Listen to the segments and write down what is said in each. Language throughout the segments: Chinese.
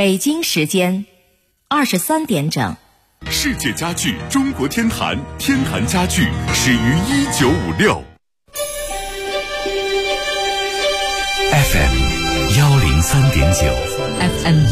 北京时间23点整。 世界家具中国天坛，天坛家具始于1956。 FM 103.9 FM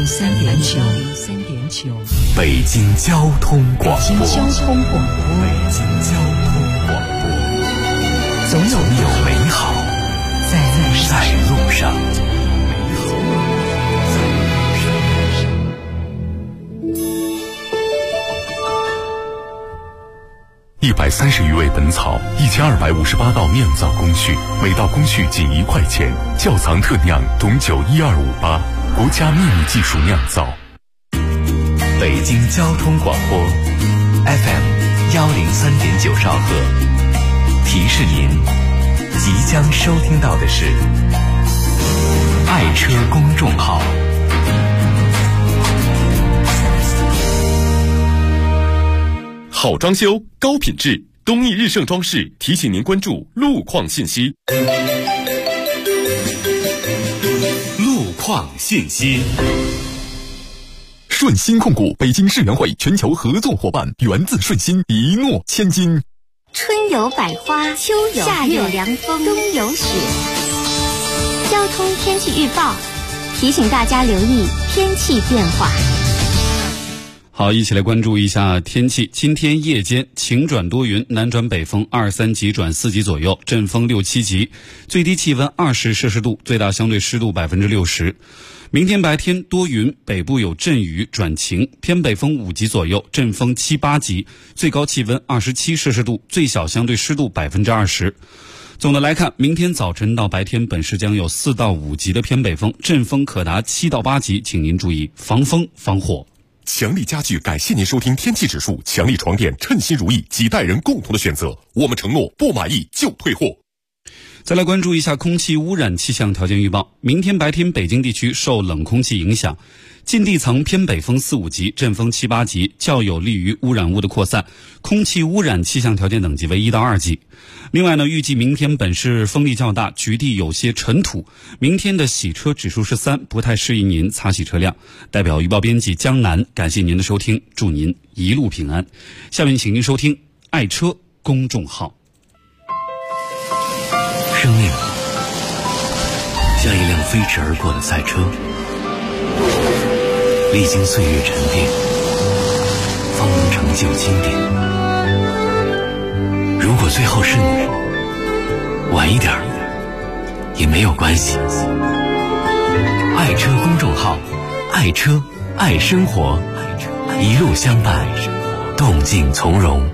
103.9 北京交通广播。 北京交通广播，总有美好在路上。130余味本草，1258道酿造工序，每道工序仅1块钱。窖藏特酿董酒12588，国家秘密技术酿造。北京交通广播 FM 103.9兆赫，提示您即将收听到的是爱车公众号。 好装修，高品质，东义日盛装饰提醒您关注路况信息。 路况信息。 顺鑫控股北京世园会全球合作伙伴，源自顺鑫，一诺千金。 春有百花，秋有夏有凉风，冬有雪。交通天气预报提醒大家留意天气变化。 好，一起来关注一下天气。今天夜间晴转多云，南转北风2、3级转4级左右，阵风6、7级，最低气温20摄氏度，最大相对湿度60%。明天白天多云，北部有阵雨转晴，偏北风5级左右，阵风7、8级，最高气温27摄氏度，最小相对湿度20%。总的来看，明天早晨到白天本市将有4到5级的偏北风，阵风可达7到8级，请您注意防风防火。 强力家具感谢您收听天气指数，强力床垫称心如意，几代人共同的选择，我们承诺不满意就退货。 再来关注一下空气污染气象条件预报。明天白天北京地区受冷空气影响，近地层偏北风4、5级，阵风7、8级，较有利于污染物的扩散，空气污染气象条件等级为1到2级。另外呢，预计明天本市风力较大，局地有些尘土，明天的洗车指数是3，不太适宜您擦洗车辆。代表预报编辑江南，感谢您的收听，祝您一路平安。下面请您收听爱车公众号。 生命像一辆飞驰而过的赛车，历经岁月沉淀，方能成就经典。如果最后是你，晚一点也没有关系。爱车公众号，爱车爱生活，一路相伴，动静从容。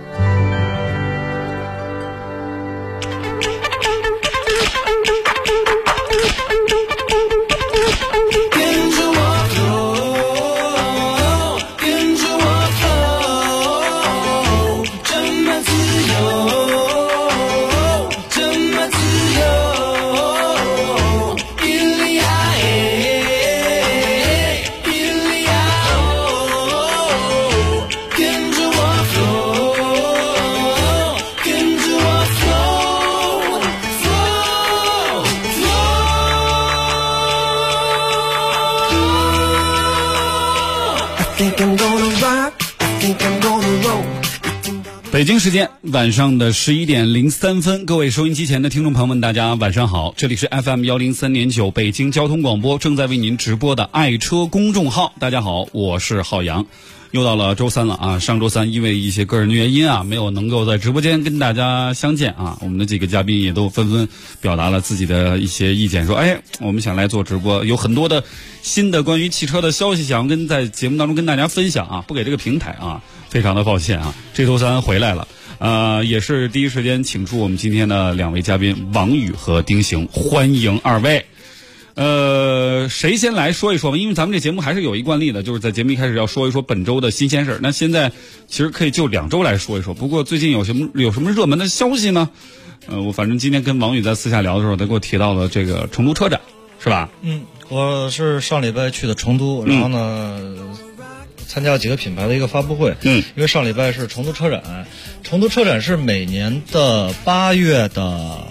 北京时间晚上的11点03分，各位收音机前的听众朋友们，大家晚上好，这里是 FM 103.9北京交通广播正在为您直播的爱车公众号。大家好，我是浩洋。又到了周三了啊！上周三因为一些个人的原因啊，没有能够在直播间跟大家相见啊。我们的几个嘉宾也都纷纷表达了自己的一些意见，说我们想来做直播，有很多的新的关于汽车的消息想要在节目当中跟大家分享啊，不给这个平台啊，非常的抱歉啊。这周三回来了，也是第一时间请出我们今天的2位嘉宾王宇和丁行，欢迎2位。谁先来说一说吧？因为咱们这节目还是有一惯例的，就是在节目一开始要说一说本周的新鲜事儿。那现在其实可以就2周来说一说。不过最近有什么热门的消息呢？我反正今天跟王宇在私下聊的时候，他给我提到了这个成都车展，是吧？ 我是上礼拜去的成都，然后呢，参加几个品牌的一个发布会。因为上礼拜是成都车展，成都车展是每年的8月的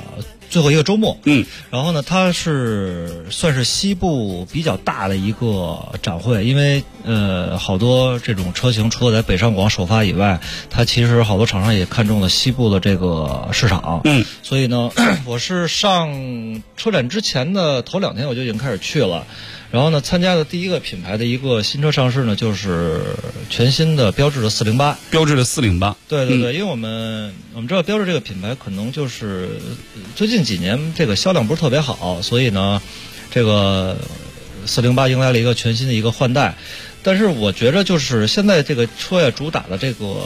最后一个周末。 嗯， 然后呢，它算是西部比较大的一个展会，因为好多这种车型除了在北上广首发以外，它其实好多厂商也看中了西部的这个市场。 嗯， 所以呢，我是上车展之前的头2天我就已经开始去了。然后呢，参加的第一个品牌的一个新车上市呢，就是全新的标致的408。 标致的408。 对对对，因为我们知道标致这个品牌可能就是最近几年这个销量不是特别好，所以呢，这个408迎来了一个全新的一个换代。但是我觉得就是现在这个车呀，主打的这个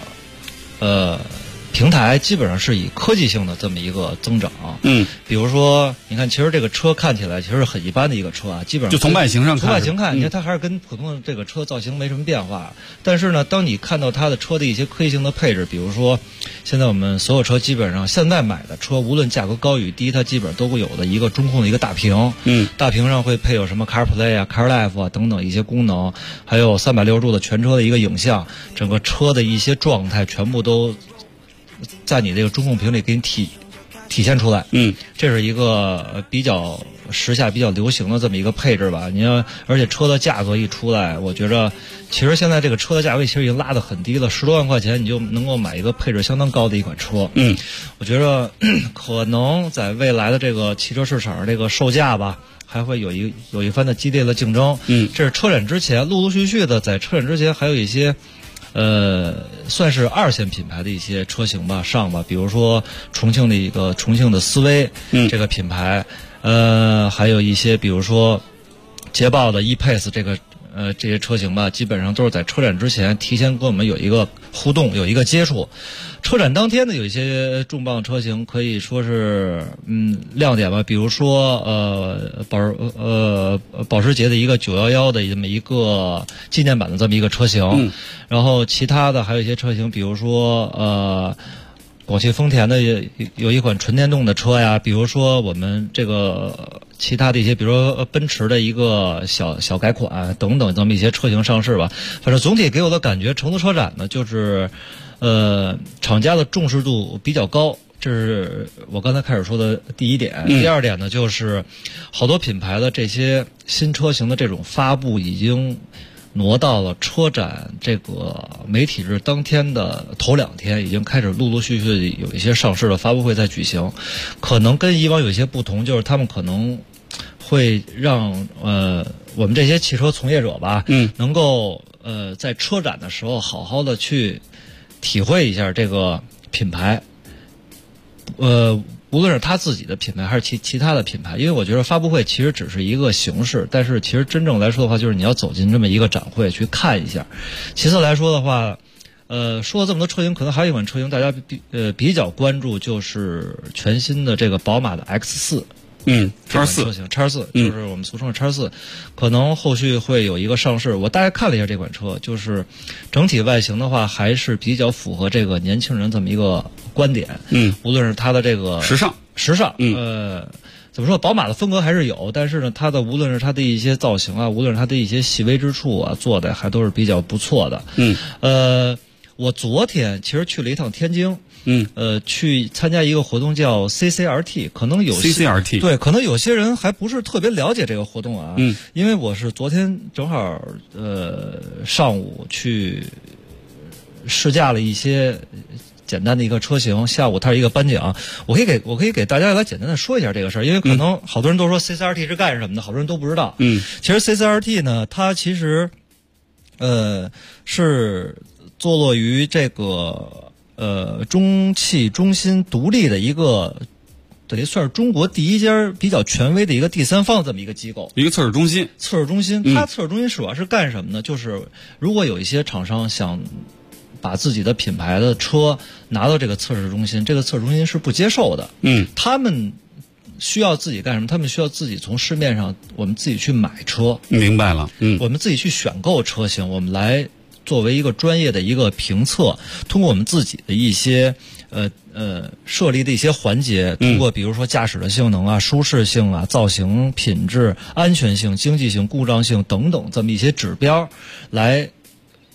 平台基本上是以科技性的这么一个增长。 嗯， 比如说，你看，其实这个车看起来其实是很一般的一个车啊，基本上就从外形上看， 从外形看，你看它还是跟普通的这个车造型没什么变化。但是呢，当你看到它的车的一些科技性的配置，比如说，现在我们所有车基本上现在买的车，无论价格高与低，它基本上都会有的一个中控的一个大屏。 嗯， 大屏上会配有什么 CarPlay 啊、CarLife 啊等等一些功能，还有360度的全车的一个影像，整个车的一些状态全部都在你这个中控屏里给你体现出来。 嗯， 这是一个比较时下比较流行的这么一个配置吧。你要，而且车的价格一出来，我觉着其实现在这个车的价位其实已经拉得很低了，10多万块钱你就能够买一个配置相当高的一款车。 嗯， 我觉着可能在未来的这个汽车市场这个售价吧，还会有一番的激烈的竞争。 嗯， 这是车展之前陆陆续续的，在车展之前还有一些算是2线品牌的一些车型吧上吧，比如说重庆的思威，这个品牌，还有一些比如说捷豹的 E-Pace 这些车型吧，基本上都是在车展之前提前跟我们有一个互动，有一个接触。车展当天的有一些重磅车型可以说是亮点吧，比如说保时捷的一个911的这么一个纪念版的这么一个车型。然后其他的还有一些车型，比如说广汽丰田的有一款纯电动的车呀，比如说我们这个其他的一些，比如说奔驰的一个小改款等等这么一些车型上市吧。反正总体给我的感觉，成都车展呢就是厂家的重视度比较高，这是我刚才开始说的第一点。第二点呢，就是好多品牌的这些新车型的这种发布已经挪到了车展这个媒体日当天的头2天，已经开始陆陆续续有一些上市的发布会在举行。可能跟以往有一些不同，就是他们可能会让我们这些汽车从业者吧，能够在车展的时候好好的去体会一下这个品牌，无论是他自己的品牌还是其他的品牌。因为我觉得发布会其实只是一个形式，但是其实真正来说的话，就是你要走进这么一个展会去看一下。其次来说的话，说了这么多车型，可能还有一款车型大家比较关注，就是全新的这个宝马的 X4。 X4 车型 X4 就是我们俗称的 X4，可能后续会有一个上市。我大概看了一下这款车，就是整体外形的话还是比较符合这个年轻人这么一个观点。无论是它的这个时尚，怎么说，宝马的风格还是有，但是呢，它的无论是它的一些造型啊，无论是它的一些细微之处啊，做的还都是比较不错的。我昨天其实去了一趟天津。去参加一个活动叫 CCRT， 可能有 CCRT 对，可能有些人还不是特别了解这个活动啊。因为我是昨天正好上午去试驾了一些简单的一个车型，下午它是一个颁奖。我可以给大家来简单的说一下这个事儿，因为可能好多人都说 CCRT 是干什么的，好多人都不知道。其实 CCRT 呢，它其实是坐落于这个中汽中心独立的一个，等于算是中国第一家比较权威的一个第三方这么一个机构， 一个测试中心。 它测试中心主要是干什么呢？就是如果有一些厂商想把自己的品牌的车拿到这个测试中心，这个测试中心是不接受的。他们需要自己干什么？他们需要自己从市面上我们自己去买车。 明白了。 我们自己去选购车型，我们来作为一个专业的一个评测，通过我们自己的一些设立的一些环节，通过比如说驾驶的性能啊、舒适性啊、造型品质、安全性、经济性、故障性等等这么一些指标，来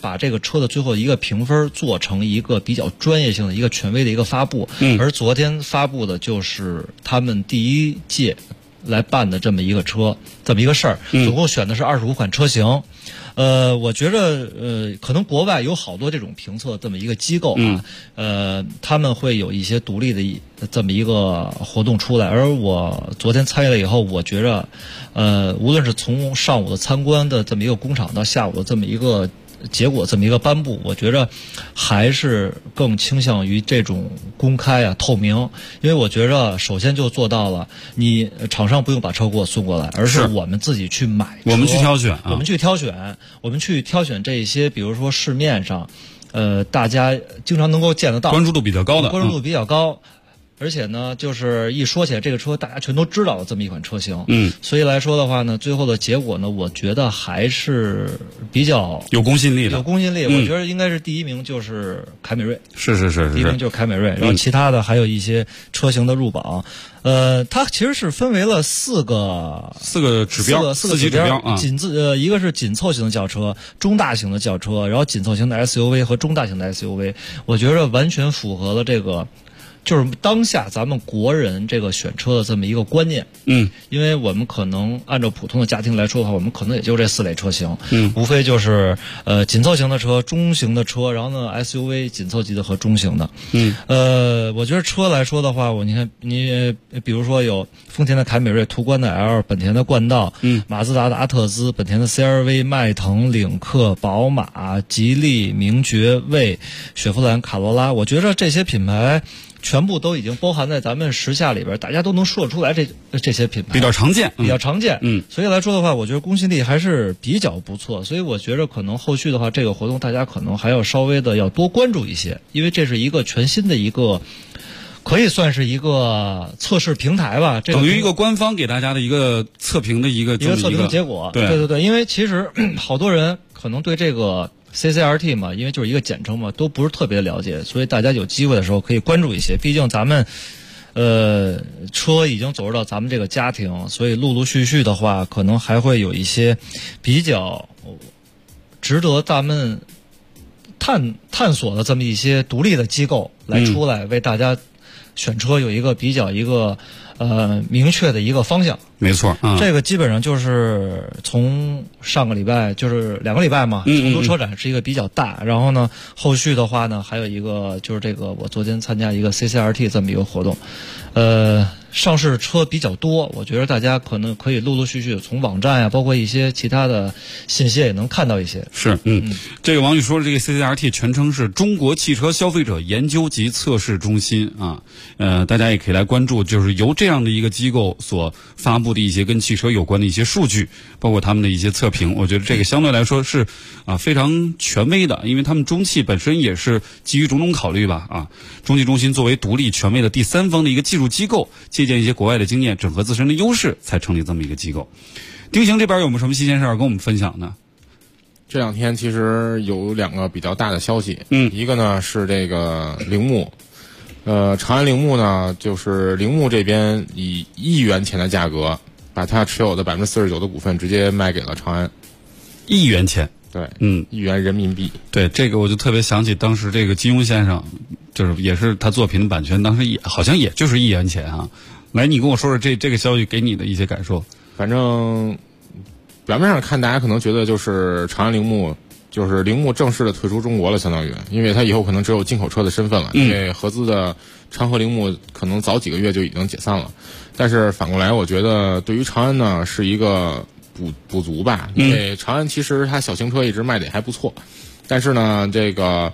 把这个车的最后一个评分做成一个比较专业性的一个权威的一个发布。而昨天发布的就是他们第一届来办的这么一个车，这么一个事儿，总共选的是25款车型。我觉着可能国外有好多这种评测这么一个机构啊，他们会有一些独立的这么一个活动出来。而我昨天参与了以后，我觉着，无论是从上午的参观的这么一个工厂到下午的这么一个结果这么一个颁布，我觉着还是更倾向于这种公开啊、透明。因为我觉着首先就做到了，你厂商不用把车给我送过来，而是我们自己去买车， 我们去挑选， 我们去挑选这一些，比如说市面上，大家经常能够见得到， 关注度比较高的， 关注度比较高。而且呢，就是一说起来这个车，大家全都知道的这么一款车型。所以来说的话呢，最后的结果呢，我觉得还是比较有公信力的。 有公信力，我觉得应该是第一名就是凯美瑞。 是。 第一名就是凯美瑞，然后其他的还有一些车型的入榜。它其实是分为了四个指标，四级指标啊。 一个是紧凑型的轿车、中大型的轿车，然后紧凑型的 SUV 和中大型的 SUV。我觉得完全符合了这个。就是当下咱们国人这个选车的这么一个观念，因为我们可能按照普通的家庭来说的话，我们可能也就这4类车型，无非就是紧凑型的车、中型的车，然后呢 SUV 紧凑级的和中型的，我觉得车来说的话，你看你比如说有丰田的凯美瑞、途观的 L、本田的冠道，马自达的阿特兹、本田的 CR-V、迈腾、领克、宝马、吉利、名爵、魏、雪佛兰、卡罗拉，我觉得这些品牌全部都已经包含在咱们时下里边，大家都能说得出来这些品牌比较常见， 所以来说的话，我觉得公信力还是比较不错。所以我觉得可能后续的话，这个活动大家可能还要稍微的要多关注一些，因为这是一个全新的一个，可以算是一个测试平台吧， 等于一个官方给大家的一个测评的一个测评的结果。对，因为其实好多人可能对这个CCRT 嘛，因为就是一个简称嘛，都不是特别了解，所以大家有机会的时候可以关注一些。毕竟咱们车已经走入到咱们这个家庭，所以陆陆续续的话，可能还会有一些比较值得咱们探索的这么一些独立的机构来出来为大家选车有一个比较明确的一个方向。 没错， 这个基本上就是从上个礼拜，就是2个礼拜嘛，成都车展是一个比较大，然后呢，后续的话呢，还有一个就是这个我昨天参加一个 CCRT 这么一个活动，上市车比较多，我觉得大家可能可以陆陆续续从网站呀，包括一些其他的信息也能看到一些。 是，这个王宇说的这个 CCRT 全称是中国汽车消费者研究及测试中心啊，大家也可以来关注，就是由这样的一个机构所发布的一些跟汽车有关的一些数据，包括他们的一些测评，我觉得这个相对来说是非常权威的，因为他们中汽本身也是基于种种考虑吧，中汽中心作为独立权威的第三方的一个技术机构，借鉴一些国外的经验，整合自身的优势，才成立这么一个机构。丁行这边有没有什么新鲜事儿跟我们分享呢？ 这2天其实有2个比较大的消息，一个呢是这个铃木，长安铃木呢，就是铃木这边以1亿元钱的价格，把它持有的49%的股份直接卖给了长安。 1亿元钱， 对，1亿元人民币。 对，这个我就特别想起当时这个金庸先生，就是也是他作品的版权，当时好像也就是1亿元钱啊。来，你跟我说说这个消息给你的一些感受。 反正表面上看，大家可能觉得就是长安铃木，就是铃木正式的退出中国了，相当于，因为它以后可能只有进口车的身份了，因为合资的昌河铃木可能早几个月就已经解散了。但是反过来，我觉得对于长安呢是一个补足吧，因为长安其实它小型车一直卖的也还不错，但是呢，这个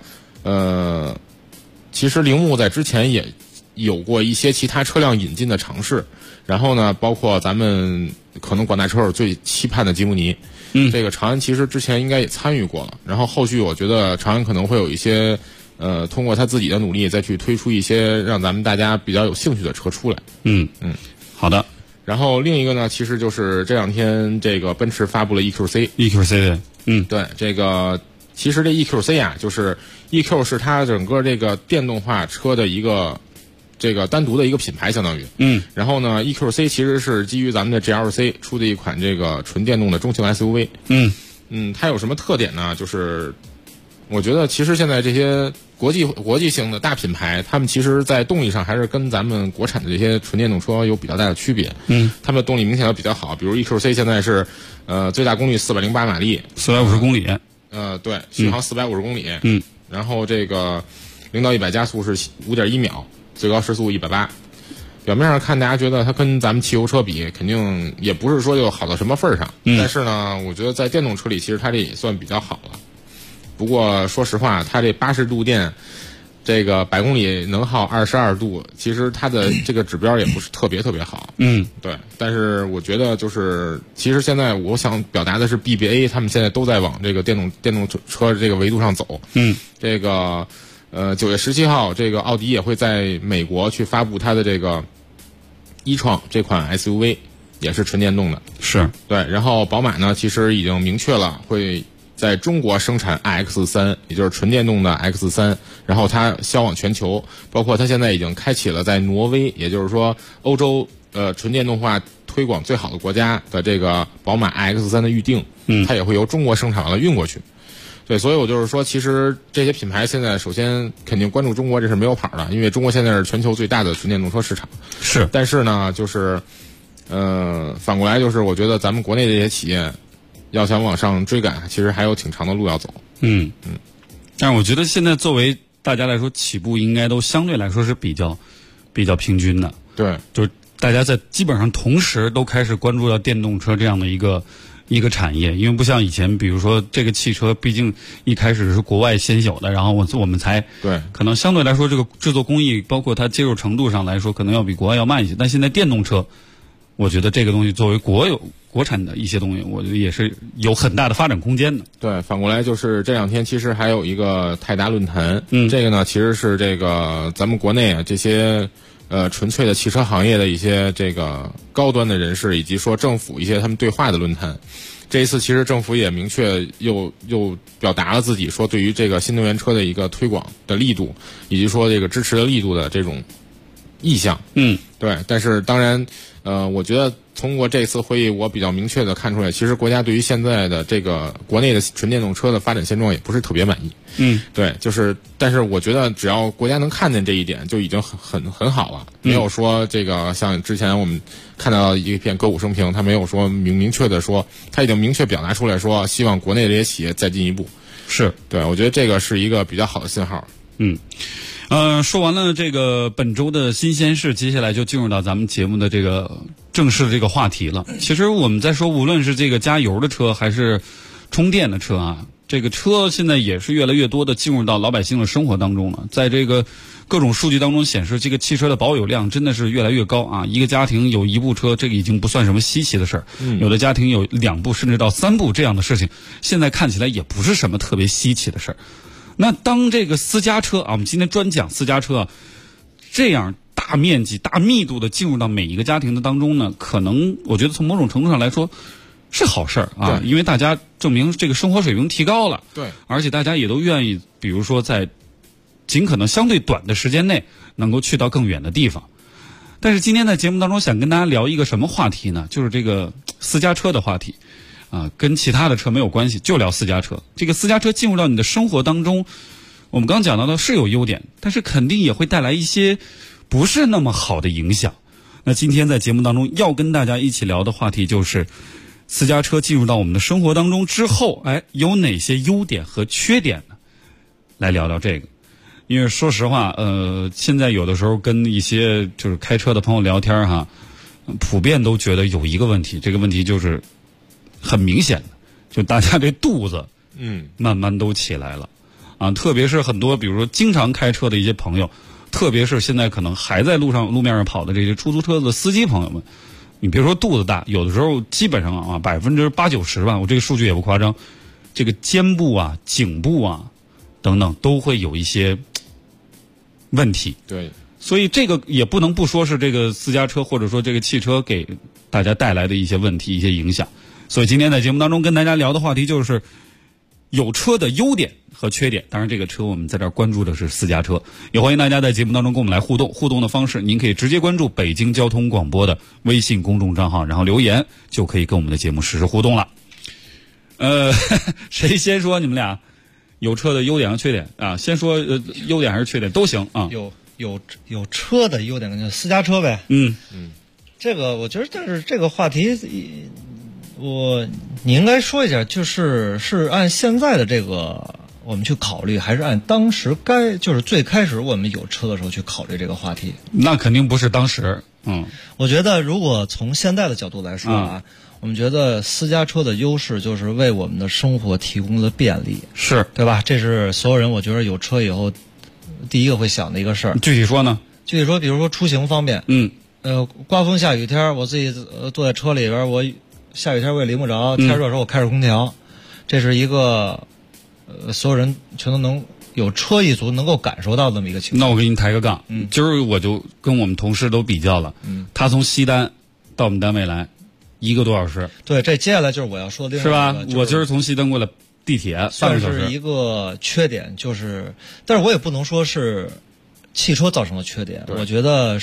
其实铃木在之前也有过一些其他车辆引进的尝试，然后呢，包括咱们可能广大车友最期盼的吉姆尼，这个长安其实之前应该也参与过了，然后后续我觉得长安可能会有一些通过他自己的努力再去推出一些让咱们大家比较有兴趣的车出来。 好的。 然后另一个呢，其实就是这2天这个奔驰发布了 EQC， 对，这个其实这 EQC 啊，就是 EQ 是它整个这个电动化车的一个这个单独的一个品牌，相当于，然后呢 EQC 其实是基于咱们的 GLC 出的一款这个纯电动的中型 SUV，它有什么特点呢？就是我觉得其实现在这些国际性的大品牌，他们其实在动力上还是跟咱们国产的这些纯电动车有比较大的区别。他们的动力明显要比较好，比如 EQC 现在是最大功率408马力 ，450公里。 对，续航450公里。然后这个0到100加速是5.1秒，最高时速180。表面上看，大家觉得它跟咱们汽油车比，肯定也不是说就好到什么份儿上。但是呢，我觉得在电动车里，其实它这也算比较好了。不过说实话，它这80度电，这个100公里能耗22度，其实它的这个指标也不是特别好。对。但是我觉得就是，其实现在我想表达的是 BBA 他们现在都在往这个电动车这个维度上走。这个9月17号，这个奥迪也会在美国去发布它的这个e-tron这款 SUV， 也是纯电动的。 是。对。 然后宝马呢，其实已经明确了会在中国生产 iX3， 也就是纯电动的 X3， 然后它销往全球，包括它现在已经开启了在挪威，也就是说欧洲纯电动化推广最好的国家的这个宝马 iX3 的预定，它也会由中国生产完了运过去。对，所以我就是说，其实这些品牌现在首先肯定关注中国，这是没有跑的，因为中国现在是全球最大的纯电动车市场。 是。 但是呢，就是反过来就是，我觉得咱们国内的这些企业要想往上追赶，其实还有挺长的路要走。 但是我觉得现在作为大家来说，起步应该都相对来说是比较平均的。 对， 就是大家在基本上同时都开始关注到电动车这样的一个产业，因为不像以前，比如说这个汽车毕竟一开始是国外先有的，然后我们才对， 可能相对来说这个制作工艺包括它接受程度上来说，可能要比国外要慢一些。但现在电动车，我觉得这个东西作为国产的一些东西，我觉得也是有很大的发展空间的。 对，反过来就是这两天其实还有一个泰达论坛，这个呢其实是这个咱们国内啊这些纯粹的汽车行业的一些这个高端的人士，以及说政府一些他们对话的论坛。这一次其实政府也明确又表达了自己说对于这个新能源车的一个推广的力度，以及说这个支持的力度的这种意向。对。但是当然我觉得通过这次会议，我比较明确的看出来，其实国家对于现在的这个国内的纯电动车的发展现状也不是特别满意。对，就是但是我觉得只要国家能看见这一点，就已经很好了。没有说这个像之前我们看到一篇歌舞升平，他没有说明确的说，他已经明确表达出来说希望国内这些企业再进一步。 是。 对，我觉得这个是一个比较好的信号。 说完了这个本周的新鲜事，接下来就进入到咱们节目的这个正式的这个话题了。其实我们在说，无论是这个加油的车还是充电的车啊，这个车现在也是越来越多的进入到老百姓的生活当中了。在这个各种数据当中显示，这个汽车的保有量真的是越来越高啊！一个家庭有1部车，这个已经不算什么稀奇的事儿。有的家庭有2部甚至到3部这样的事情，现在看起来也不是什么特别稀奇的事儿。那当这个私家车啊，我们今天专讲私家车，这样大面积、大密度的进入到每一个家庭的当中呢，可能我觉得从某种程度上来说是好事儿啊，因为大家证明这个生活水平提高了， 对， 而且大家也都愿意，比如说在尽可能相对短的时间内能够去到更远的地方。但是今天在节目当中想跟大家聊一个什么话题呢？就是这个私家车的话题。跟其他的车没有关系，就聊私家车。这个私家车进入到你的生活当中，我们刚讲到的是有优点，但是肯定也会带来一些不是那么好的影响。那今天在节目当中要跟大家一起聊的话题就是私家车进入到我们的生活当中之后，有哪些优点和缺点呢？来聊聊这个。因为说实话，现在有的时候跟一些就是开车的朋友聊天哈，普遍都觉得有一个问题，这个问题就是很明显的，就大家这肚子慢慢都起来了啊，特别是很多比如说经常开车的一些朋友，特别是现在可能还在路面上跑的这些出租车的司机朋友们，你别说肚子大，有的时候基本上啊80%-90%吧，我这个数据也不夸张，这个肩部啊、颈部啊等等都会有一些问题。 对， 所以这个也不能不说是这个私家车或者说这个汽车给大家带来的一些问题、一些影响。所以今天在节目当中跟大家聊的话题就是有车的优点和缺点。当然这个车我们在这儿关注的是私家车，也欢迎大家在节目当中跟我们来互动。互动的方式您可以直接关注北京交通广播的微信公众账号，然后留言就可以跟我们的节目实时互动了。谁先说？你们俩有车的优点和缺点啊。先说优点还是缺点都行啊。 有车的优点跟私家车呗。这个我觉得，但是这个话题，你应该说一下，是按现在的这个我们去考虑，还是按当时就是最开始我们有车的时候去考虑这个话题？ 那肯定不是当时。 我觉得如果从现在的角度来说啊，我们觉得私家车的优势就是为我们的生活提供了便利， 是对吧？这是所有人我觉得有车以后第一个会想的一个事儿。 具体说呢？ 具体说，比如说出行方便。刮风下雨天，我自己坐在车里边，我下雨天我也淋不着，天热的时候我开着空调，这是一个所有人全都能有车一族能够感受到这么一个情况。 那我给你抬个杠，今儿我就跟我们同事都比较了，他从西单到我们单位来1个多小时。 对，这接下来就是我要说的另外一个， 是吧？我今儿从西单过来地铁半个小时。 算是一个缺点，但是我也不能说是汽车造成的缺点，我觉得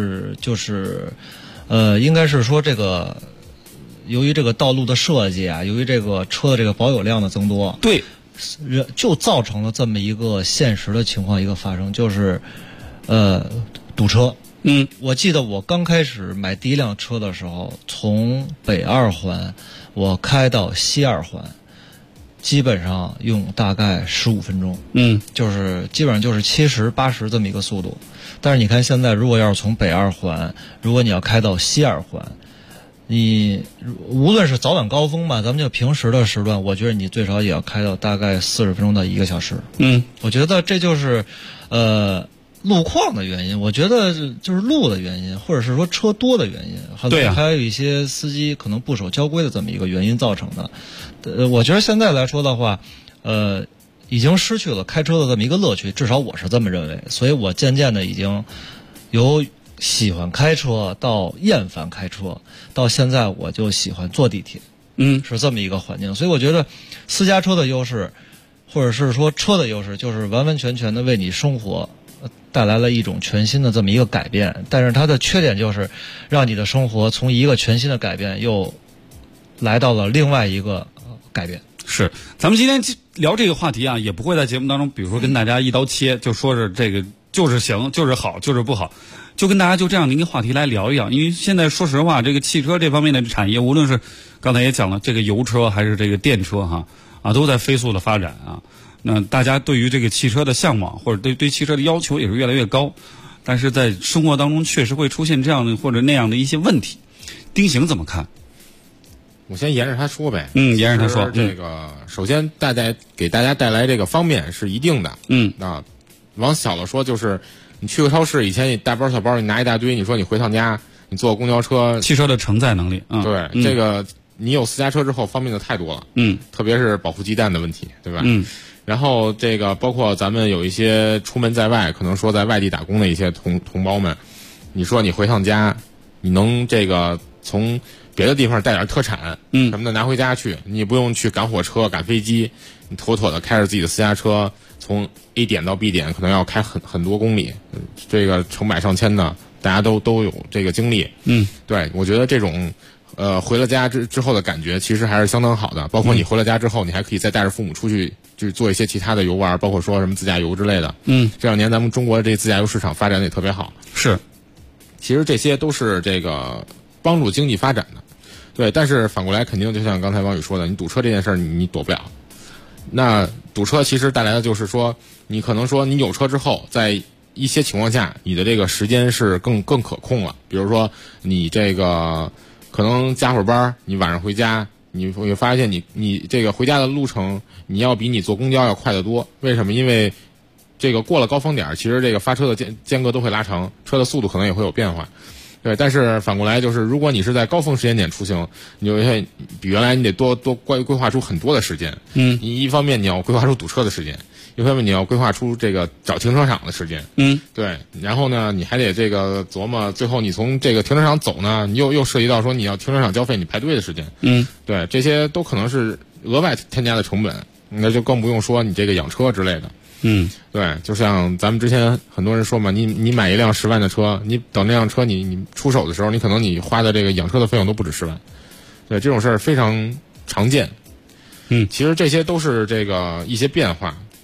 应该是说这个，由于这个道路的设计啊，由于这个车的这个保有量的增多， 对， 就造成了这么一个现实的情况一个发生，就是堵车。我记得我刚开始买第一辆车的时候，从北2环我开到西2环。基本上用大概15分钟，就是基本上就是70、80这么一个速度。但是你看现在，如果要是从北2环，如果你要开到西2环，你无论是早晚高峰吧，咱们就平时的时段，我觉得你最少也要开到大概40分钟到1个小时。我觉得这就是路况的原因，我觉得就是路的原因，或者是说车多的原因，还有一些司机可能不守交规的这么一个原因造成的。我觉得现在来说的话，已经失去了开车的这么一个乐趣，至少我是这么认为。所以我渐渐的已经由喜欢开车到厌烦开车，到现在我就喜欢坐地铁，是这么一个环境。所以我觉得私家车的优势，或者是说车的优势，就是完完全全的为你生活带来了一种全新的这么一个改变。但是它的缺点就是让你的生活从一个全新的改变又来到了另外一个改变。 是，咱们今天聊这个话题啊，也不会在节目当中比如说跟大家一刀切，就说是这个就是行就是好就是不好，就跟大家就这样的一个话题来聊一聊。因为现在说实话，这个汽车这方面的产业，无论是刚才也讲了这个油车还是这个电车都在飞速的发展啊。那大家对于这个汽车的向往，或者对汽车的要求也是越来越高，但是在生活当中确实会出现这样的或者那样的一些问题。丁行怎么看？ 我先沿着他说呗。 沿着他说。 这个首先给大家带来这个方便是一定的。往小了说就是你去个超市，以前你大包小包你拿一大堆，你说你回趟家你坐公交车， 汽车的承载能力， 对，这个你有私家车之后方便的太多了。特别是保护鸡蛋的问题，对吧？然后这个包括咱们有一些出门在外，可能说在外地打工的一些同胞们，你说你回趟家，你能这个从别的地方带点特产什么的拿回家去，你也不用去赶火车赶飞机，你妥妥的开着自己的私家车从 A 点到 B 点，可能要开很多公里，这个成百上千的，大家都有这个经历。对，我觉得这种回了家之后的感觉其实还是相当好的。包括你回了家之后，你还可以再带着父母出去，就是做一些其他的游玩，包括说什么自驾游之类的。这2年咱们中国的这个自驾游市场发展的也特别好。 是， 其实这些都是这个帮助经济发展的。对，但是反过来肯定就像刚才王宇说的，你堵车这件事儿你躲不了。那堵车其实带来的就是说，你可能说你有车之后，在一些情况下，你的这个时间是更可控了。比如说你这个可能加会儿班，你晚上回家，你会发现你这个回家的路程，你要比你坐公交要快得多。为什么？因为这个过了高峰点，其实这个发车的间隔都会拉长，车的速度可能也会有变化。对，但是反过来就是，如果你是在高峰时间点出行，你就会比原来你得多规划出很多的时间。你一方面你要规划出堵车的时间，一方面你要规划出这个找停车场的时间。对，然后呢，你还得这个琢磨，最后你从这个停车场走呢，你又涉及到说你要停车场交费，你排队的时间。对，这些都可能是额外添加的成本，那就更不用说你这个养车之类的。对，就像咱们之前很多人说嘛，你买一辆10万的车，你等那辆车你出手的时候，你可能你花的这个养车的费用都不止10万。对，这种事儿非常常见。其实这些都是这个一些变化。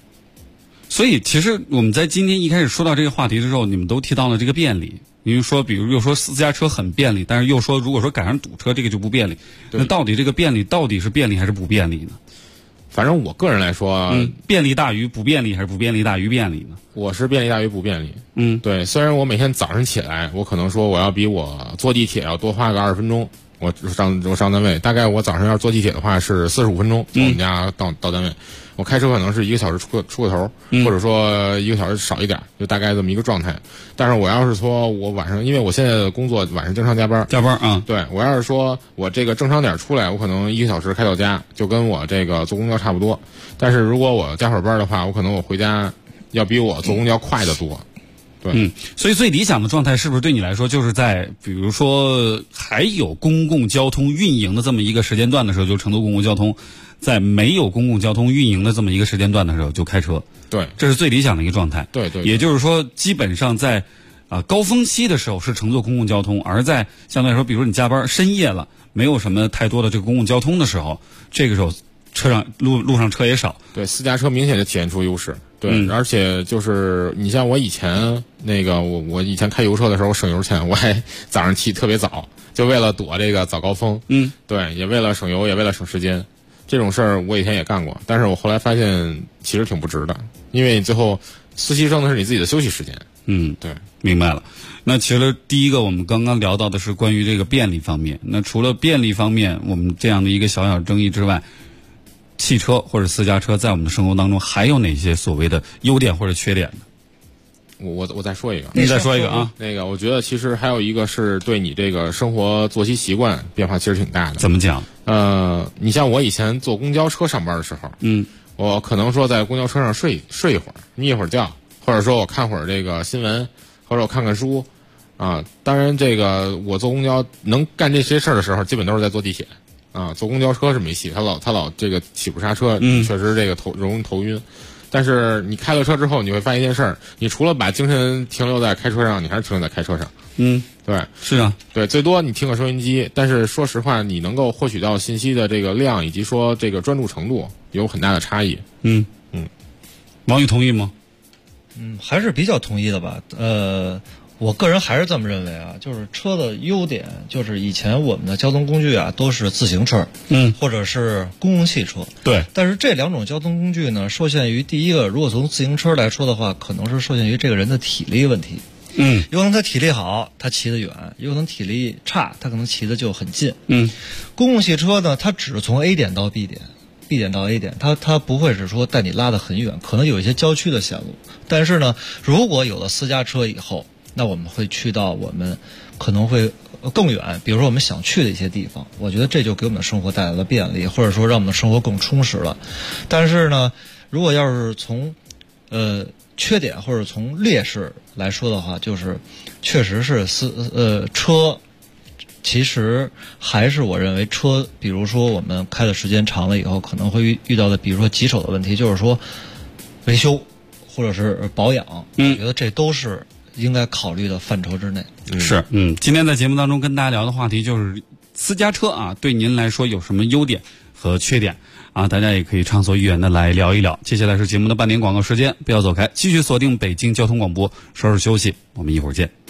所以其实我们在今天一开始说到这个话题的时候，你们都提到了这个便利。因为说，比如又说私家车很便利，但是又说如果说赶上堵车，这个就不便利。那到底这个便利到底是便利还是不便利呢？ 反正我个人来说， 便利大于不便利还是不便利大于便利呢？ 我是便利大于不便利。对，虽然我每天早上起来，我可能说我要比我坐地铁要多花个20分钟，我上单位，大概我早上要是坐地铁的话是45分钟从我们家到单位。我开车可能是1个小时出个头，或者说1个小时少一点，就大概这么一个状态。但是我要是说我晚上，因为我现在的工作晚上经常加班啊，对，我要是说我这个正常点出来，我可能1个小时开到家，就跟我这个坐公交差不多。但是如果我加会儿班的话，我可能我回家要比我坐公交快得多。对， 所以最理想的状态是不是对你来说，就是在比如说还有公共交通运营的这么一个时间段的时候就乘坐公共交通，在没有公共交通运营的这么一个时间段的时候就开车？ 对， 这是最理想的一个状态。 对， 也就是说，基本上在高峰期的时候是乘坐公共交通，而在相对来说，比如说你加班深夜了，没有什么太多的这个公共交通的时候，这个时候车上路上车也少。 对，私家车明显就体现出优势。对，而且就是你像我以前那个我以前开油车的时候，省油钱我还早上起特别早，就为了躲这个早高峰。对，也为了省油，也为了省时间。这种事儿我以前也干过，但是我后来发现其实挺不值的，因为你最后牺牲的是你自己的休息时间。对， 明白了。那其实第一个我们刚刚聊到的是关于这个便利方面，那除了便利方面我们这样的一个小小争议之外，汽车或者私家车在我们的生活当中还有哪些所谓的优点或者缺点呢？ 我再说一个， 你再说一个啊。 那个我觉得其实还有一个是对你这个生活作息习惯变化其实挺大的。 怎么讲？ 你像我以前坐公交车上班的时候，我可能说在公交车上睡一会儿，眯一会儿觉，或者说我看会儿这个新闻，或者我看看书啊。当然这个我坐公交能干这些事儿的时候，基本都是在坐地铁啊。坐公交车是没戏，他老这个起步刹车，确实这个容易头晕。但是你开了车之后，你会发现一件事儿，你除了把精神停留在开车上，你还是停留在开车上。对， 是啊， 对，最多你听个收音机，但是说实话，你能够获取到信息的这个量以及说这个专注程度有很大的差异。 王宇同意吗？ 还是比较同意的吧。我个人还是这么认为啊，就是车的优点，就是以前我们的交通工具啊都是自行车，或者是公共汽车， 对。 但是这两种交通工具呢，受限于第一个，如果从自行车来说的话，可能是受限于这个人的体力问题，有可能他体力好，他骑得远；有可能体力差，他可能骑得就很近。公共汽车呢，它只是从 A 点到 B 点。B 点到 A 点，它不会是说带你拉得很远，可能有一些郊区的线路。但是呢，如果有了私家车以后，那我们会去到我们可能会更远，比如说我们想去的一些地方。我觉得这就给我们的生活带来了便利，或者说让我们的生活更充实了。但是呢，如果要是从缺点或者从劣势来说的话，就是确实是车。其实还是我认为车，比如说我们开的时间长了以后，可能会遇到的，比如说棘手的问题，就是说维修或者是保养。我觉得这都是应该考虑的范畴之内。 是，今天在节目当中跟大家聊的话题就是私家车啊，对您来说有什么优点和缺点啊？大家也可以畅所欲言的来聊一聊。接下来是节目的半点广告时间，不要走开，继续锁定北京交通广播，稍事休息，我们一会儿见。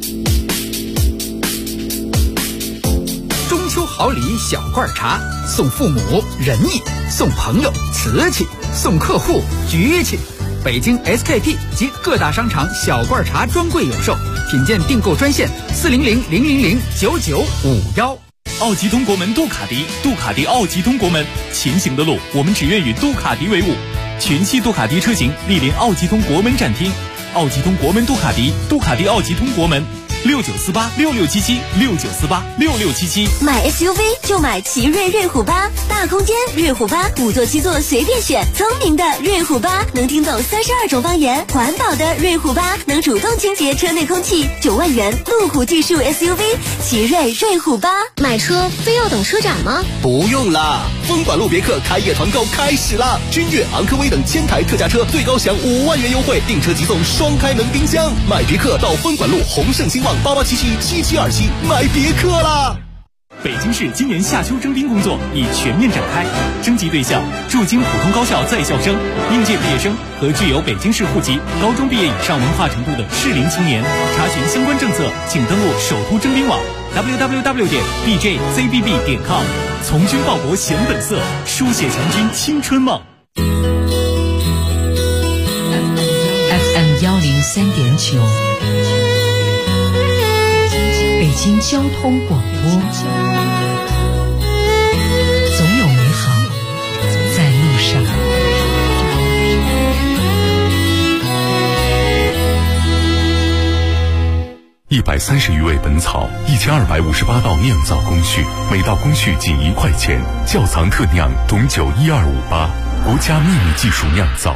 中秋好礼小罐茶，送父母仁义，送朋友瓷器，送客户局气。北京 SKP 及各大商场小罐茶专柜有售，品鉴订购专线400-000-9951。 奥吉通国门杜卡迪奥吉通国门，前行的路我们只愿与杜卡迪为伍。全系杜卡迪车型莅临奥吉通国门展厅，奥吉通国门杜卡迪奥吉通国门。69486677，69486677。 买 SUV 就买奇瑞瑞虎8，大空间瑞虎8，5座7座随便选，聪明的瑞虎8能听懂32种方言，环保的瑞虎8能主动清洁车内空气，9万元路虎技术 SUV 奇瑞瑞虎8。 买车非要等车展吗？ 不用啦，风管路别克开业团购开始啦！君越、昂科威等1000台特价车最高享5万元优惠，订车即送双开门冰箱。买别克到风管路宏盛兴旺88777727，买别克啦！ 北京市今年夏秋征兵工作已全面展开，征集对象驻京普通高校在校生、应届毕业生和具有北京市户籍、高中毕业以上文化程度的适龄青年。查询相关政策，请登录首都征兵网 www.bjzbb.com。从军报国显本色，书写强军青春梦。 FM 103.9，北京交通广播，总有美好在路上。 130余味本草，1258道酿造工序，每道工序仅1块钱。窖藏特酿董酒12588，国家秘密技术酿造。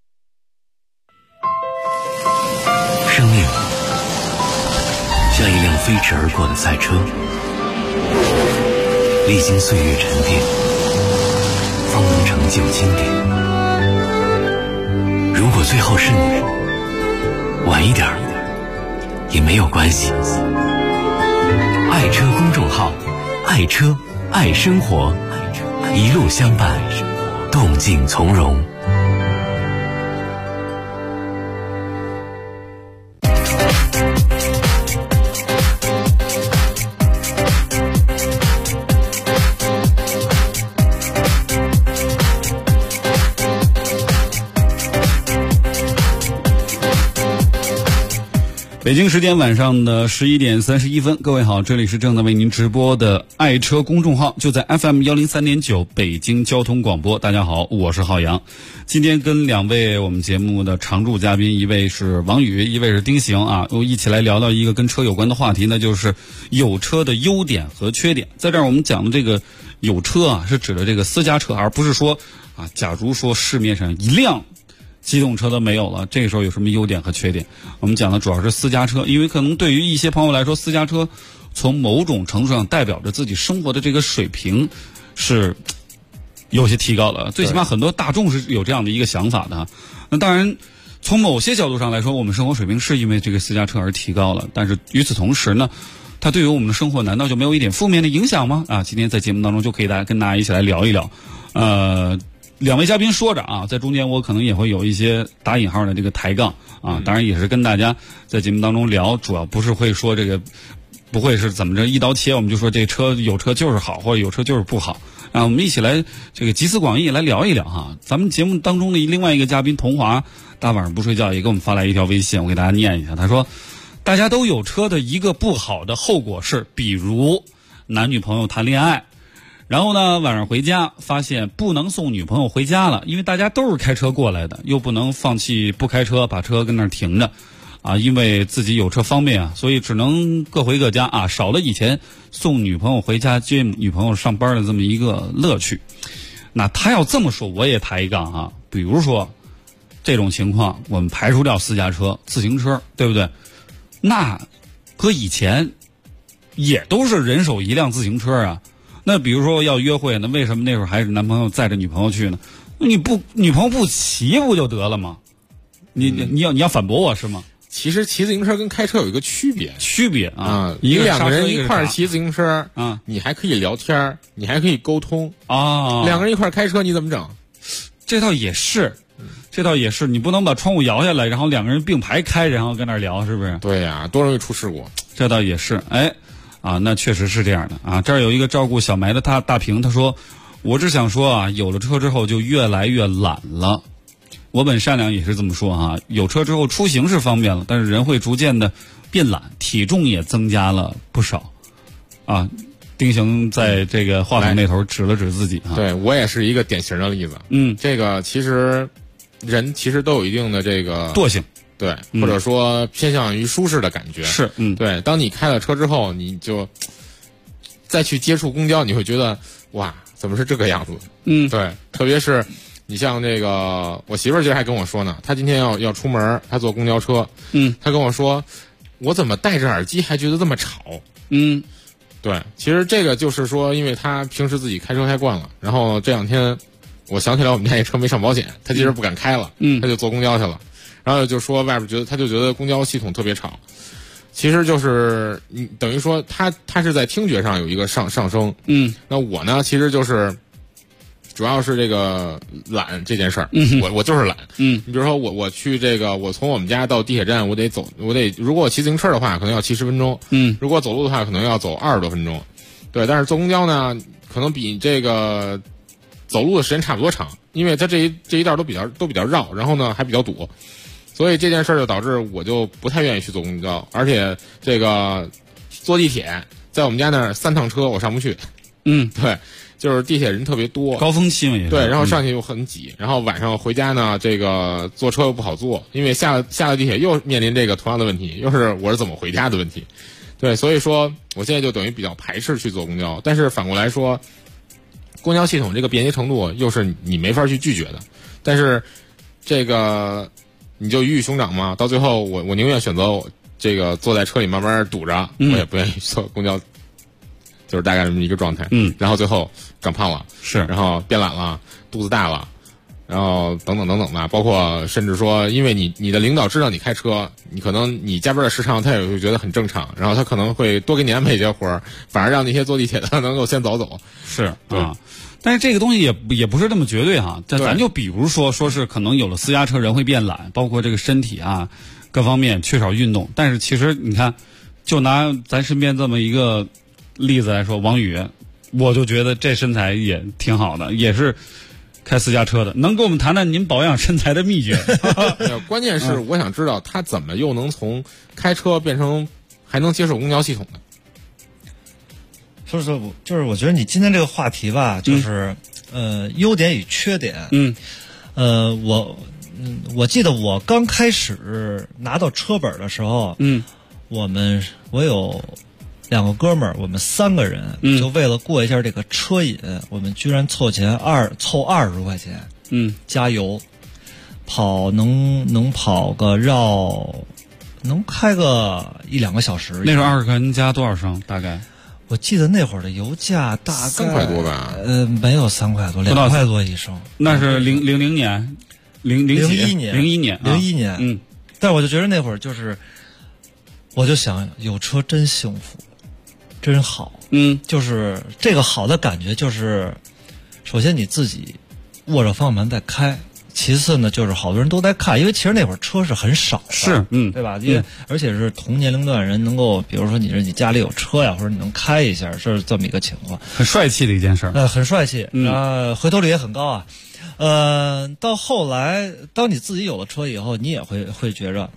生命像一辆飞驰而过的赛车，历经岁月沉淀，方能成就经典。如果最后是你，晚一点也没有关系。爱车公众号，爱车爱生活，一路相伴，动静从容。 北京时间晚上的11点31分，各位好，这里是正在为您直播的爱车公众号，就在 FM 103.9北京交通广播。大家好，我是浩洋。今天跟两位我们节目的常驻嘉宾，一位是王宇，一位是丁行啊，我一起来聊聊一个跟车有关的话题，那就是有车的优点和缺点。在这儿我们讲的这个有车啊，是指的这个私家车，而不是说啊，假如说市面上一辆机动车都没有了，这个时候有什么优点和缺点？我们讲的主要是私家车，因为可能对于一些朋友来说，私家车从某种程度上代表着自己生活的这个水平是有些提高了，最起码很多大众是有这样的一个想法的。那当然从某些角度上来说，我们生活水平是因为这个私家车而提高了，但是与此同时呢，它对于我们的生活难道就没有一点负面的影响吗？啊，今天在节目当中就可以跟大家一起来聊一聊。两位嘉宾说着啊，在中间我可能也会有一些打引号的这个抬杠啊，当然也是跟大家在节目当中聊，主要不是会说这个，不会是怎么着一刀切，我们就说这车有车就是好，或者有车就是不好啊。我们一起来这个集思广益来聊一聊哈。咱们节目当中的另外一个嘉宾童华，大晚上不睡觉也给我们发来一条微信，我给大家念一下，他说大家都有车的一个不好的后果是，比如男女朋友谈恋爱，然后呢，晚上回家发现不能送女朋友回家了，因为大家都是开车过来的，又不能放弃不开车，把车跟那儿停着，啊，因为自己有车方便啊，所以只能各回各家啊，少了以前送女朋友回家接女朋友上班的这么一个乐趣。那他要这么说，我也抬一杠啊，比如说这种情况，我们排除掉私家车、自行车，对不对？那搁以前也都是人手一辆自行车啊。那比如说要约会，那为什么那会儿还是男朋友载着女朋友去呢？女朋友不骑不就得了吗？你要反驳我是吗？ 其实骑自行车跟开车有一个区别啊， 两个人一块儿骑自行车啊，你还可以聊天，你还可以沟通啊。 两个人一块儿开车你怎么整？ 这倒也是，你不能把窗户摇下来，然后两个人并排开，然后跟那儿聊，是不是？ 对呀，多容易出事故。 这倒也是，哎。啊，那确实是这样的啊。这儿有一个照顾小埋的大平，他说：“我只想说啊，有了车之后就越来越懒了。我本善良也是这么说哈，有车之后出行是方便了，但是人会逐渐的变懒，体重也增加了不少。”啊，丁行在这个话筒那头指了指自己啊。 对，我也是一个典型的例子。这个其实人都有一定的这个惰性。 对，或者说偏向于舒适的感觉是， 对。当你开了车之后，你就再去接触公交，你会觉得哇，怎么是这个样子？对。特别是你像这个，我媳妇儿今儿还跟我说呢，她今天要出门，她坐公交车，她跟我说，我怎么戴着耳机还觉得这么吵？对，其实这个就是说，因为她平时自己开车开惯了，然后这两天我想起来我们家这车没上保险，她今儿不敢开了，她就坐公交去了。然后就说外边他就觉得公交系统特别吵。 其实就是你等于说它是在听觉上有一个上升。那我呢，其实就是主要是这个懒这件事儿。我就是懒。你比如说我去这个，我从我们家到地铁站，我得如果我骑自行车的话，可能要骑10分钟。如果走路的话，可能要走20多分钟。对，但是坐公交呢，可能比这个走路的时间差不多长，因为它这一道都比较绕，然后呢还比较堵。所以这件事就导致我就不太愿意去坐公交，而且这个坐地铁，在我们家那儿3趟车我上不去。对，就是地铁人特别多， 高峰期嘛也是。 对，然后上去又很挤，然后晚上回家呢，这个坐车又不好坐，因为下了地铁又面临这个同样的问题，又是我是怎么回家的问题。对，所以说我现在就等于比较排斥去坐公交，但是反过来说，公交系统这个便捷程度又是你没法去拒绝的，但是这个。你就鱼与熊掌嘛，到最后我宁愿选择这个坐在车里慢慢堵着，我也不愿意坐公交，就是大概这么一个状态。然后最后长胖了， 是， 然后变懒了，肚子大了，然后等等等等吧，包括甚至说，因为你的领导知道你开车，你可能你加班的时长他也会觉得很正常，然后他可能会多给你安排一些活儿，反而让那些坐地铁的能够先走。 是，对。但是这个东西也不是这么绝对哈，咱就比如说是可能有了私家车人会变懒，包括这个身体啊各方面缺少运动。但是其实你看，就拿咱身边这么一个例子来说，王宇，我就觉得这身材也挺好的，也是开私家车的，能跟我们谈谈您保养身材的秘诀？ 关键是我想知道他怎么又能从开车变成还能接受公交系统的。 就是我觉得你今天这个话题吧，就是优点与缺点。我记得我刚开始拿到车本的时候，我有2个哥们儿，我们3个人，就为了过一下这个车瘾，我们居然凑20块钱，加油，能跑个能开个1-2个小时。 那时候20块钱加多少升？大概？ 我记得那会儿的油价大概 3块多吧？ 没有3块多，2块多一升。 那是00年，01年。 但我就觉得那会儿我就想有车真幸福，真好。就是这个好的感觉，就是首先你自己握着方向盘在开。其次呢，就是好多人都在看，因为其实那会儿车是很少的， 是， 对吧？因为而且是同年龄段人能够，比如说你家里有车呀，或者你能开一下，是这么一个情况， 很帅气的一件事。 很帅气，回头率也很高啊。到后来，当你自己有了车以后，你也会觉着，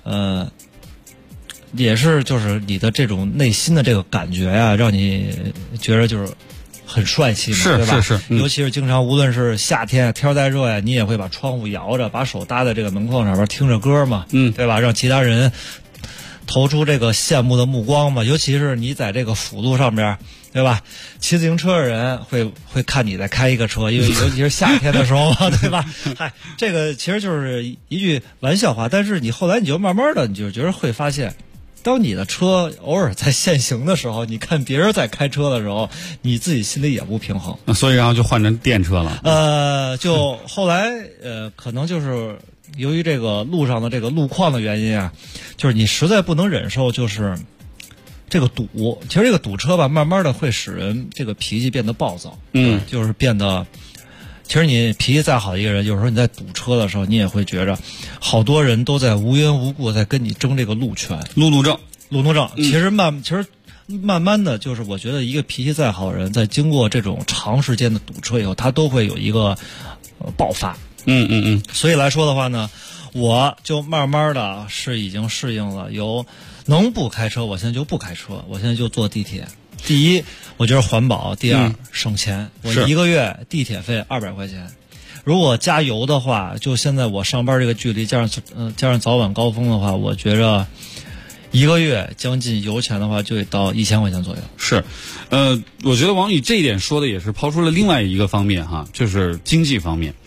也是就是你的这种内心的这个感觉呀，让你觉着就是很帅气嘛，对吧？ 是， 尤其是经常无论是夏天天再热呀，你也会把窗户摇着，把手搭在这个门框上边听着歌嘛，对吧？让其他人投出这个羡慕的目光嘛。尤其是你在这个辅路上边，对吧？骑自行车的人会看你在开一个车，因为尤其是夏天的时候嘛，对吧？这个其实就是一句玩笑话，但是你后来你就慢慢的你就觉得会发现。当你的车偶尔在限行的时候，你看别人在开车的时候，你自己心里也不平衡。 所以然后就换成电车了。就后来可能就是由于这个路上的这个路况的原因啊，就是你实在不能忍受，就是这个堵。其实这个堵车吧，慢慢的会使人这个脾气变得暴躁。就是变得。其实你脾气再好的一个人，有时候你在堵车的时候，你也会觉着，好多人都在无缘无故在跟你争这个路权、 路怒症。 其实慢慢的，就是我觉得一个脾气再好的人，在经过这种长时间的堵车以后，他都会有一个爆发。所以来说的话呢，我就慢慢的已经适应了，能不开车，我现在就不开车，我现在就坐地铁。第一，我觉得环保；第二，省钱。我1个月地铁费200块钱，如果加油的话，就现在我上班这个距离，加上早晚高峰的话，我觉着1个月将近油钱的话，就得到1000块钱左右。 是，我觉得王宇这一点说的也是抛出了另外一个方面哈，就是经济方面。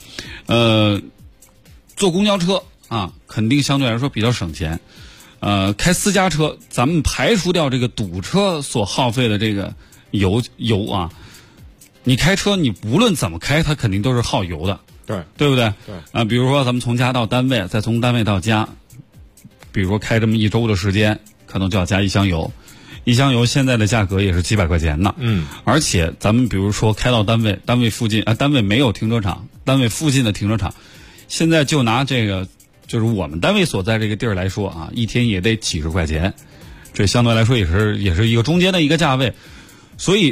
坐公交车啊，肯定相对来说比较省钱。开私家车，咱们排除掉这个堵车所耗费的这个油啊，你开车你无论怎么开，它肯定都是耗油的，对不对？对。比如说咱们从家到单位，再从单位到家，比如说开这么1周的时间， 可能就要加1箱油。1箱油现在的价格也是几百块钱呢。而且咱们比如说开到单位附近单位没有停车场，单位附近的停车场，现在就拿这个就是我们单位所在这个地儿来说啊，一天也得几十块钱，这相对来说也是一个中间的一个价位。所以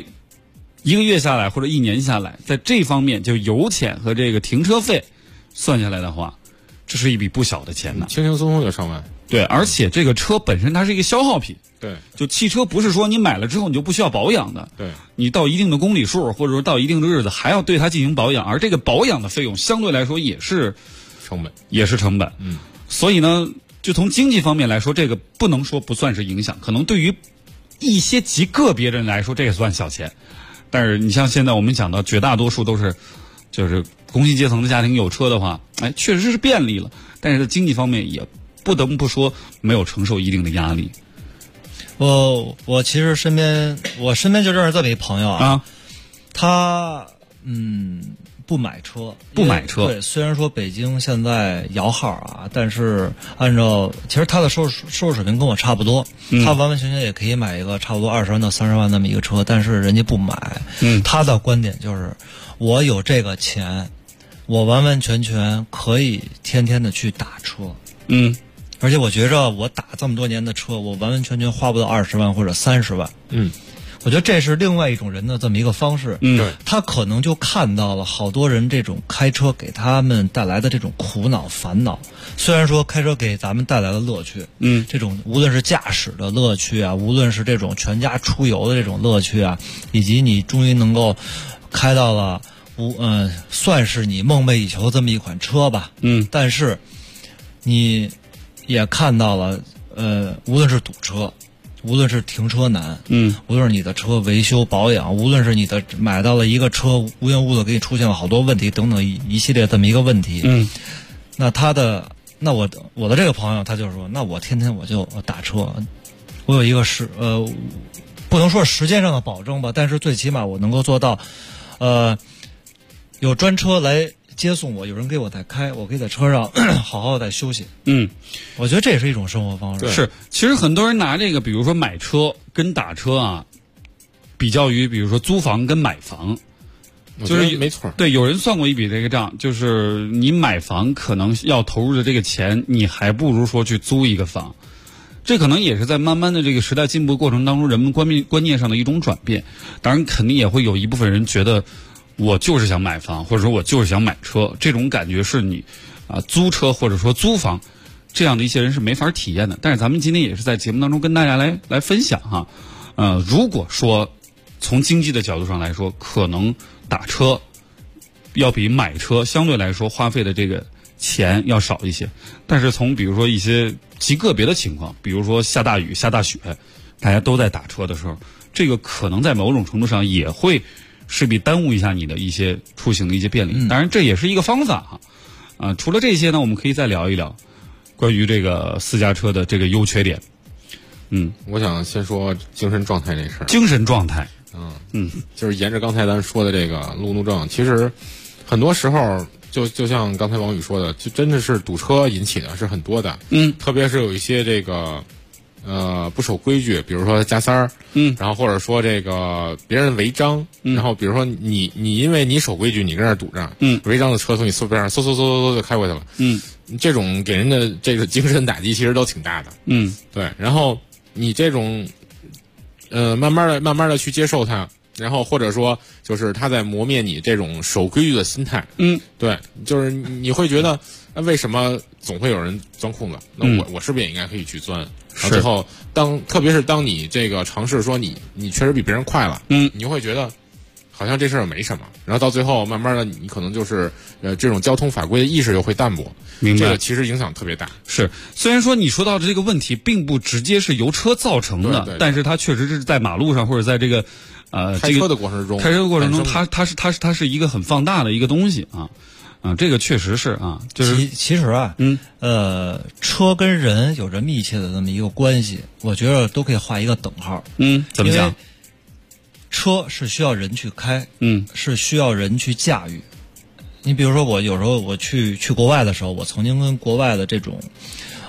1个月下来或者1年下来，在这方面就油钱和这个停车费算下来的话，这是一笔不小的钱呢， 轻轻松松就上万。 对，而且这个车本身它是一个消耗品。 对， 就汽车不是说你买了之后你就不需要保养的。 对， 你到一定的公里数或者说到一定的日子还要对它进行保养，而这个保养的费用相对来说也是成本。所以呢，就从经济方面来说，这个不能说不算是影响，可能对于一些极个别人来说这也算小钱。但是你像现在我们讲到绝大多数都是就是工薪阶层的家庭有车的话，确实是便利了，但是在经济方面也不得不说没有承受一定的压力。 我其实身边就认识这么一朋友啊，他不买车。对，虽然说北京现在摇号啊，但是其实他的收入水平跟我差不多，他完完全全也可以买一个差不多20万到30万那么一个车，但是人家不买。他的观点就是我有这个钱，我完完全全可以天天的去打车。而且我觉着我打这么多年的车，我完完全全花不到20万或者30万。我觉得这是另外一种人的这么一个方式。 对， 他可能就看到了好多人这种开车给他们带来的这种苦恼烦恼。虽然说开车给咱们带来了乐趣，这种无论是驾驶的乐趣啊，无论是这种全家出游的这种乐趣啊，以及你终于能够开到了算是你梦寐以求这么一款车吧。但是你也看到了无论是堵车，无论是停车难，无论是你的车维修保养，无论是你的买到了一个车无缘无故的给你出现了好多问题等等一系列这么一个问题。那我的这个朋友他就说，那我天天我就打车，我有一个不能说时间上的保证吧，但是最起码我能够做到有专车来接送我，有人给我在开，我可以在车上好好的在休息。我觉得这也是一种生活方式。 是，其实很多人拿这个比如说买车跟打车啊比较于比如说租房跟买房，就是没错。 对，有人算过一笔这个账，就是你买房可能要投入的这个钱，你还不如说去租一个房。这可能也是在慢慢的这个时代进步过程当中，人们观念上的一种转变。当然肯定也会有一部分人觉得我就是想买房，或者说我就是想买车，这种感觉是你租车或者说租房这样的一些人是没法体验的。但是咱们今天也是在节目当中跟大家来分享哈。如果说从经济的角度上来说，可能打车要比买车相对来说花费的这个钱要少一些，但是从比如说一些极个别的情况，比如说下大雨下大雪，大家都在打车的时候，这个可能在某种程度上也会势必耽误一下你的一些出行的一些便利。当然这也是一个方法哈。除了这些呢，我们可以再聊一聊关于这个私家车的这个优缺点。 我想先说精神状态这事儿。 精神状态， 就是沿着刚才咱说的这个路怒症，其实很多时候就像刚才王宇说的，就真的是堵车引起的是很多的。特别是有一些这个不守规矩，比如说加塞儿，然后或者说这个别人违章，然后比如说你因为你守规矩，你跟那儿堵着，违章的车从你侧边上嗖就开过去了，这种给人的这个精神打击其实都挺大的。对，然后你这种慢慢的去接受它，然后或者说就是他在磨灭你这种守规矩的心态。对，就是你会觉得为什么总会有人钻空子？那我是不是也应该可以去钻？然后最后特别是当你这个尝试说你确实比别人快了，你就会觉得好像这事儿没什么，然后到最后慢慢的你可能就是这种交通法规的意识又会淡薄。 明白， 这个其实影响特别大。 是，虽然说你说到的这个问题并不直接是由车造成的，对，但是它确实是在马路上或者在这个开车的过程中， 它是一个很放大的一个东西啊。这个确实是啊，就是其实啊，车跟人有着密切的这么一个关系，我觉得都可以画一个等号。 怎么讲？ 车是需要人去开，是需要人去驾驭。你比如说，我有时候我去国外的时候，我曾经跟国外的这种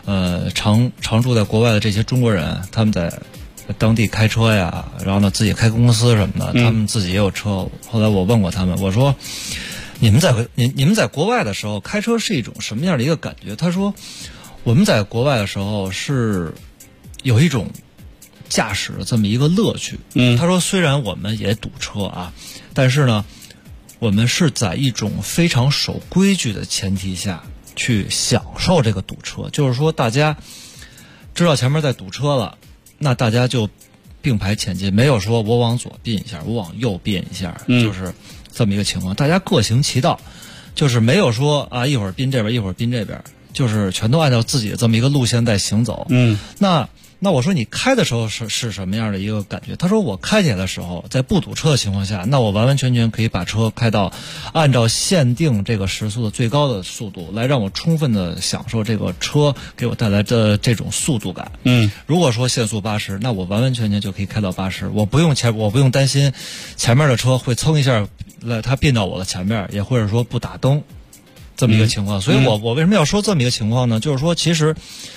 常住在国外的这些中国人，他们在当地开车呀，然后呢自己开公司什么的，他们自己也有车。后来我问过他们，我说你们在国外的时候开车是一种什么样的一个感觉？他说我们在国外的时候是有一种驾驶的这么一个乐趣。他说虽然我们也堵车啊，但是呢我们是在一种非常守规矩的前提下去享受这个堵车。就是说大家知道前面在堵车了，那大家就并排前进，没有说我往左并一下我往右并一下，就是这么一个情况。大家各行其道，就是没有说啊一会儿并这边一会儿并这边，就是全都按照自己的这么一个路线在行走。那我说你开的时候是什么样的一个感觉？他说我开起来的时候，在不堵车的情况下，那我完完全全可以把车开到按照限定这个时速的最高的速度，来让我充分的享受这个车给我带来的这种速度感。如果说限速80，那我完完全全就可以开到80，我不用担心前面的车会蹭一下来它并到我的前面，也或者说不打灯这么一个情况。所以我为什么要说这么一个情况呢？就是说其实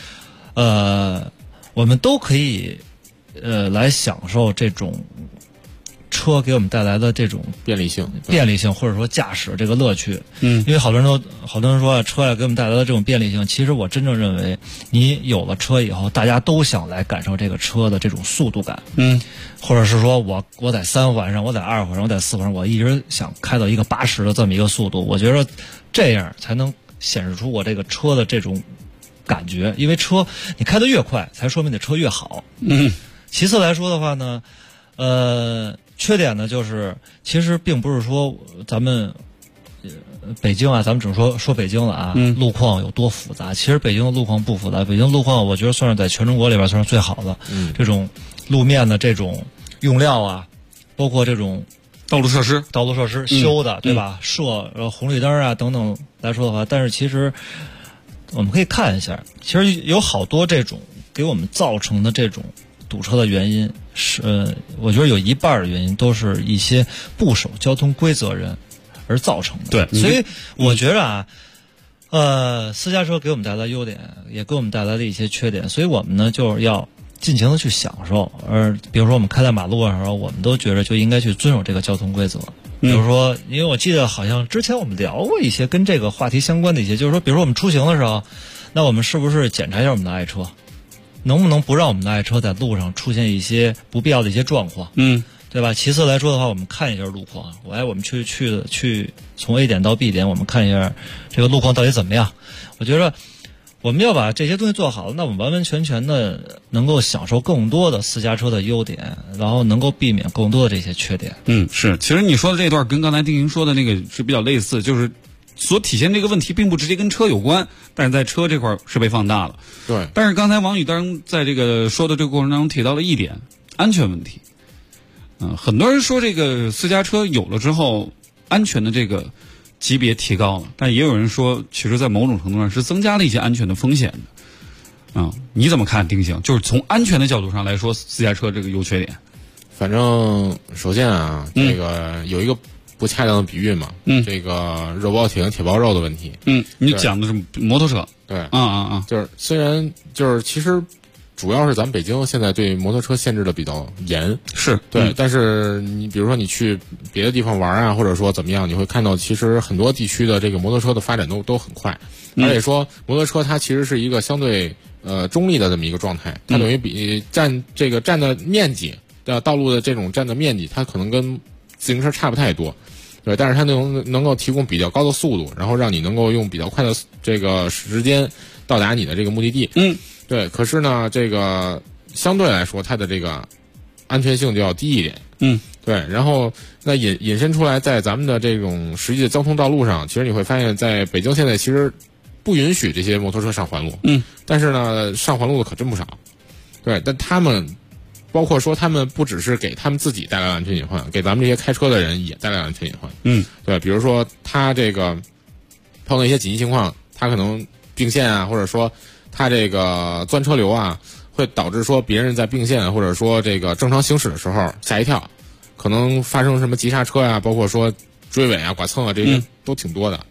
我们都可以来享受这种车给我们带来的这种便利性， 或者说驾驶这个乐趣。因为好多人说车呀给我们带来的这种便利性，其实我真正认为，你有了车以后，大家都想来感受这个车的这种速度感。或者是说我在3环上，我在2环上，我在4环上，我一直想开到一个80的这么一个速度。我觉得这样才能显示出我这个车的这种感觉，因为车你开得越快，才说明你的车越好。其次来说的话呢，缺点呢就是其实并不是说咱们北京啊，咱们只是说北京了啊，路况有多复杂。其实北京的路况不复杂，北京路况我觉得算是在全中国里边算是最好的。这种路面的这种用料啊，包括这种道路设施修的，对吧？红绿灯啊等等来说的话，但是其实我们可以看一下，其实有好多这种给我们造成的这种堵车的原因是，我觉得有一半的原因都是一些不守交通规则人而造成的。 对， 所以我觉得啊，私家车给我们带来优点，也给我们带来了一些缺点，所以我们呢就是要尽情的去享受。而比如说我们开在马路上的时候，我们都觉得就应该去遵守这个交通规则。比如说，因为我记得好像之前我们聊过一些跟这个话题相关的一些，就是说，比如说我们出行的时候，那我们是不是检查一下我们的爱车，能不能不让我们的爱车在路上出现一些不必要的一些状况？对吧？其次来说的话，我们看一下路况。我们去从 A 点到 B 点，我们看一下这个路况到底怎么样。我觉得我们要把这些东西做好，那我们完完全全的能够享受更多的私家车的优点，然后能够避免更多的这些缺点。 是。其实你说的这段跟刚才丁莹说的那个是比较类似，就是所体现这个问题并不直接跟车有关，但是在车这块是被放大了。 对。 但是刚才王宇在这个说的这个过程当中提到了一点，安全问题。很多人说这个私家车有了之后，安全的这个级别提高了，但也有人说，其实在某种程度上是增加了一些安全的风险的。你怎么看，丁行？就是从安全的角度上来说，私家车这个优缺点。 反正首先啊，这个有一个不恰当的比喻嘛，这个肉包铁跟铁包肉的问题。 你讲的是摩托车。 对，就是虽然就是其实主要是咱们北京现在对摩托车限制的比较严， 是对，但是你比如说你去别的地方玩啊，或者说怎么样，你会看到其实很多地区的这个摩托车的发展都很快，而且说摩托车它其实是一个相对中立的这么一个状态，它等于比占的面积的道路的这种占的面积，它可能跟自行车差不太多，对，但是它能够提供比较高的速度，然后让你能够用比较快的这个时间到达你的这个目的地。对，可是呢，这个相对来说，它的这个安全性就要低一点。对，然后那引申出来，在咱们的这种实际的交通道路上，其实你会发现在北京现在其实不允许这些摩托车上环路。但是呢，上环路的可真不少。对，但他们包括说他们不只是给他们自己带来了安全隐患，给咱们这些开车的人也带来了安全隐患。对，比如说他这个碰到一些紧急情况，他可能并线啊，或者说它这个钻车流啊，会导致说别人在并线或者说这个正常行驶的时候吓一跳，可能发生什么急刹车啊，包括说追尾啊、剐蹭啊，这些都挺多的。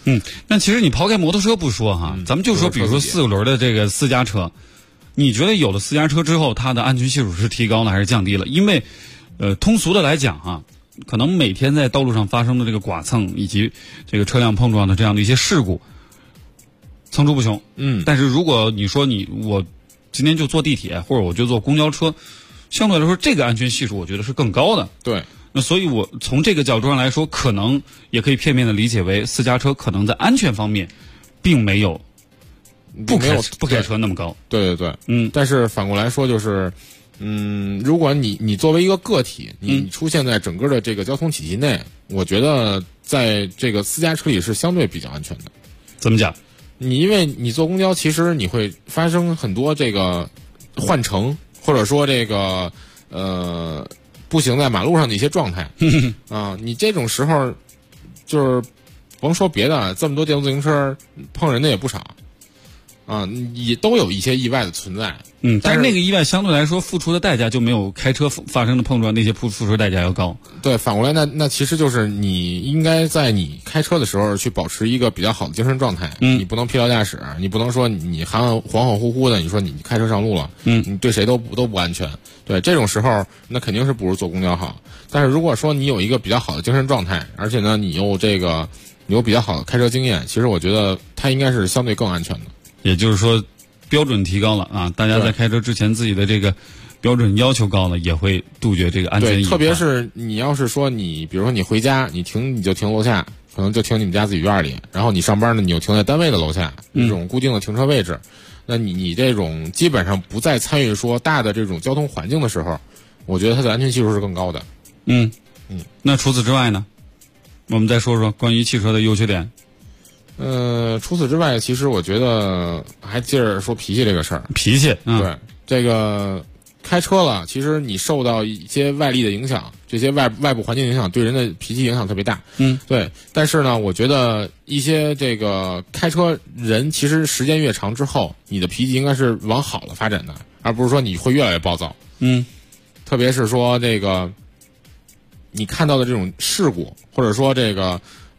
那其实你抛开摩托车不说哈，咱们就说比如说4个轮的这个私家车，你觉得有了私家车之后，它的安全系数是提高了还是降低了？因为通俗的来讲哈，可能每天在道路上发生的这个剐蹭以及这个车辆碰撞的这样的一些事故层出不穷。但是如果你说我今天就坐地铁或者我就坐公交车，相对来说这个安全系数我觉得是更高的。 对。 那所以我从这个角度上来说，可能也可以片面的理解为私家车可能在安全方面并没有不开车那么高。 对。但是反过来说就是，如果你作为一个个体，你出现在整个的这个交通体系内，我觉得在这个私家车里是相对比较安全的。 怎么讲？ 因为你坐公交，其实你会发生很多这个换乘，或者说这个步行在马路上的一些状态啊，你这种时候就是甭说别的，这么多电动自行车碰人的也不少啊，也都有一些意外的存在。 但是那个意外相对来说付出的代价就没有开车发生的碰撞那些付出的代价要高。 对，反过来那其实就是你应该在你开车的时候去保持一个比较好的精神状态。你不能疲劳驾驶，你不能说你恍惚惚的，你说你开车上路了，你对谁都不安全。对，这种时候那肯定是不如坐公交好。但是如果说你有一个比较好的精神状态，而且呢你有比较好的开车经验，其实我觉得它应该是相对更安全的。 也就是说标准提高了啊，大家在开车之前自己的这个标准要求高了，也会杜绝这个安全隐患。 对，特别是你要是说比如说你回家，你就停楼下，可能就停你们家自己院里，然后你上班呢，你又停在单位的楼下，这种固定的停车位置，那你这种基本上不再参与说大的这种交通环境的时候，我觉得它的安全系数是更高的。 那除此之外呢，我们再说说关于汽车的优缺点。 除此之外，其实我觉得还接着说脾气这个事儿。 脾气， 对，这个开车了，其实你受到一些外力的影响，这些外部环境影响，对人的脾气影响特别大。对。但是呢，我觉得一些这个开车人，其实时间越长之后，你的脾气应该是往好了发展的，而不是说你会越来越暴躁。特别是说这个你看到的这种事故，或者说这个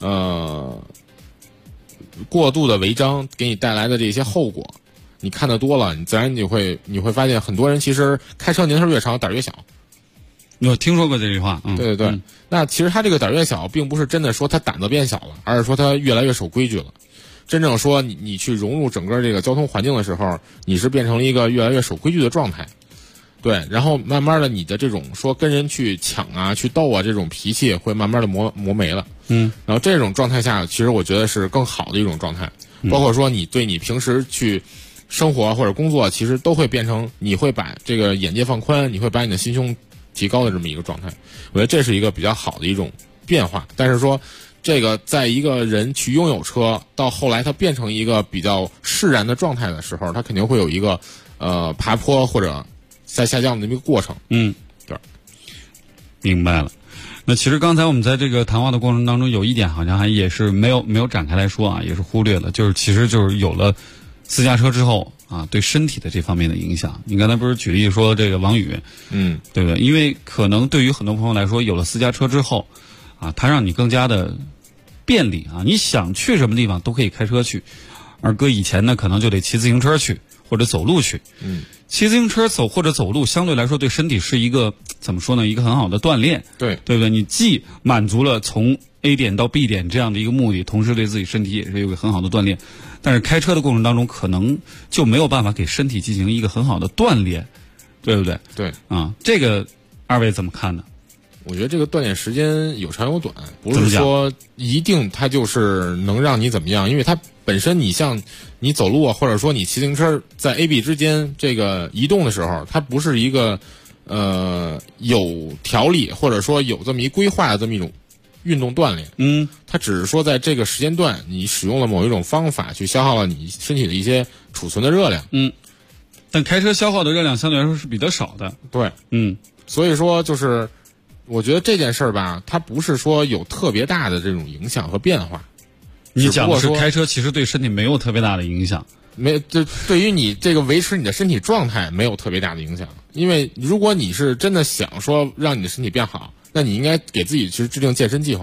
过度的违章给你带来的这些后果，你看得多了，你自然你会发现很多人其实开车年头越长胆越小。 有听说过这句话。 对。那其实他这个胆越小，并不是真的说他胆子变小了，而是说他越来越守规矩了。真正说你去融入整个这个交通环境的时候，你是变成了一个越来越守规矩的状态。对，然后慢慢的你的这种说跟人去抢啊去斗啊这种脾气会慢慢的磨没了。然后这种状态下，其实我觉得是更好的一种状态。包括说你对你平时去生活或者工作，其实都会变成你会把这个眼界放宽，你会把你的心胸提高的这么一个状态。我觉得这是一个比较好的一种变化。但是说这个在一个人去拥有车到后来他变成一个比较释然的状态的时候，他肯定会有一个爬坡或者在下降的这么一个过程。对， 明白了。那其实刚才我们在这个谈话的过程当中，有一点好像还也是没有展开来说啊，也是忽略了，其实有了私家车之后啊，对身体的这方面的影响。你刚才不是举例说这个王宇，对不对？因为可能对于很多朋友来说，有了私家车之后啊，它让你更加的便利啊，你想去什么地方都可以开车去，而搁以前呢，可能就得骑自行车去或者走路去。骑自行车或者走路相对来说对身体是一个怎么说呢，一个很好的锻炼。 对不对？你既满足了从 A 点到 B 点这样的一个目的，同时对自己身体也是有个很好的锻炼。但是开车的过程当中可能就没有办法给身体进行一个很好的锻炼，对不对？ 对啊，这个二位怎么看呢？ 我觉得这个锻炼时间有长有短，不是说一定它就是能让你怎么样，因为它本身你像你走路啊，或者说你骑自行车在 A、B 之间这个移动的时候，它不是一个有条理或者说有这么一规划的这么一种运动锻炼。它只是说在这个时间段你使用了某一种方法去消耗了你身体的一些储存的热量。 但开车消耗的热量相对来说是比较少的。 对，所以说就是我觉得这件事儿吧，它不是说有特别大的这种影响和变化。 你讲的是开车其实对身体没有特别大的影响， 对于你这个维持你的身体状态没有特别大的影响。因为如果你是真的想说让你的身体变好，那你应该给自己去制定健身计划，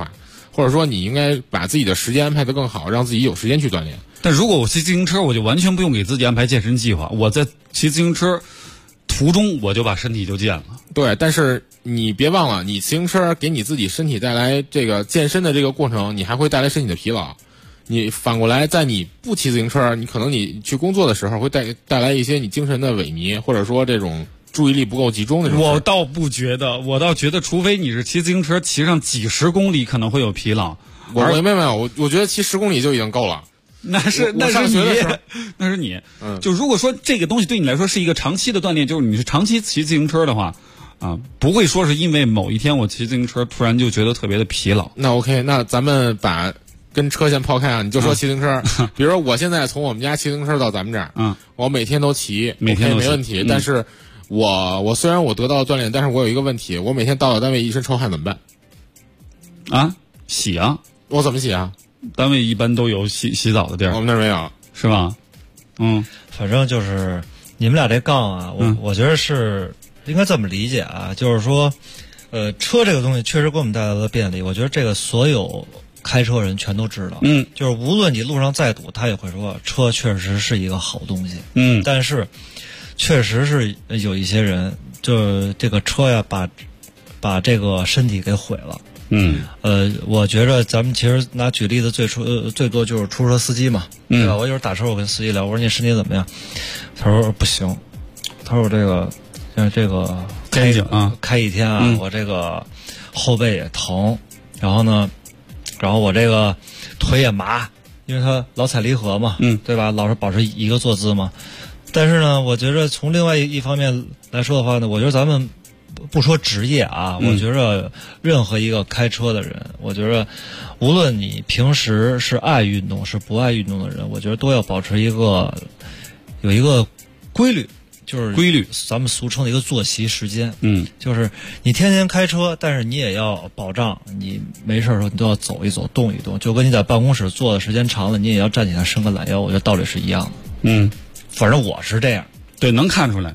或者说你应该把自己的时间安排得更好，让自己有时间去锻炼。 但如果我骑自行车，我就完全不用给自己安排健身计划，我在骑自行车途中我就把身体就健了。 对，但是你别忘了，你自行车给你自己身体带来这个健身的这个过程，你还会带来身体的疲劳。你反过来，在你不骑自行车，你可能你去工作的时候会带来一些你精神的萎靡，或者说这种注意力不够集中的这种。 我倒不觉得，我倒觉得，除非你是骑自行车骑上几十公里，可能会有疲劳。 没有，我觉得骑10公里就已经够了。 那是你，就如果说这个东西对你来说是一个长期的锻炼，就是你是长期骑自行车的话，不会说是因为某一天我骑自行车突然就觉得特别的疲劳。 那 OK， 那咱们把跟车先抛开啊，你就说骑自行车，比如说我现在从我们家骑自行车到咱们这儿，我每天都骑， 每天都骑没问题。但是我虽然我得到了锻炼，但是我有一个问题，我每天到了单位一身臭汗怎么办？ 啊，洗啊！ 我怎么洗啊？ 单位一般都有洗澡的地儿， 我们那儿没有， 是吧？ 反正就是你们俩这杠啊，我觉得是应该这么理解啊，就是说，车这个东西确实给我们带来了便利，我觉得这个所有开车人全都知道，就是无论你路上再堵，他也会说车确实是一个好东西，但是确实是有一些人，就是这个车呀，把这个身体给毁了。我觉着咱们其实拿举例子最多就是出租车司机嘛，对吧？我有时候打车，我跟司机聊，我说你身体怎么样？他说不行，他说我这个开一天啊，我这个后背也疼，然后我这个腿也麻，因为他老踩离合嘛，对吧？老是保持一个坐姿嘛。但是呢，我觉着从另外一方面来说的话呢，我觉得咱们不说职业啊，我觉着任何一个开车的人，我觉着无论你平时是爱运动是不爱运动的人，我觉得都要保持有一个规律，就是规律， 咱们俗称的一个作息时间。就是你天天开车，但是你也要保障你没事的时候你都要走一走动一动，就跟你在办公室坐的时间长了，你也要站起来伸个懒腰，我觉得道理是一样的。反正我是这样。 对，能看出来。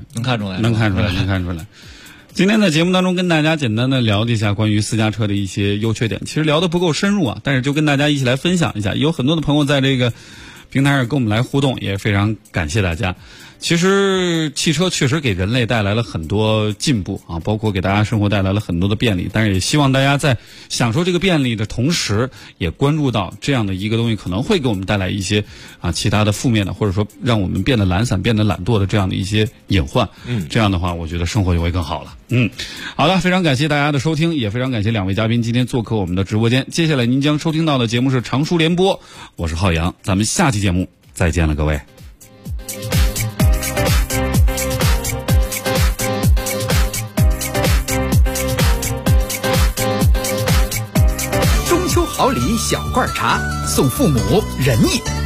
今天的节目当中跟大家简单的聊了一下关于私家车的一些优缺点，其实聊得不够深入啊，但是就跟大家一起来分享一下，有很多的朋友在这个平台上跟我们来互动，也非常感谢大家。其实汽车确实给人类带来了很多进步啊，包括给大家生活带来了很多的便利，但是也希望大家在享受这个便利的同时，也关注到这样的一个东西可能会给我们带来一些其他的负面的，或者说让我们变得懒散、变得懒惰的这样的一些隐患。这样的话，我觉得生活就会更好了。好的，非常感谢大家的收听，也非常感谢两位嘉宾今天做客我们的直播间。接下来您将收听到的节目是常书联播，我是浩洋，咱们下期节目再见了，各位。 好礼小罐茶，送父母仁义。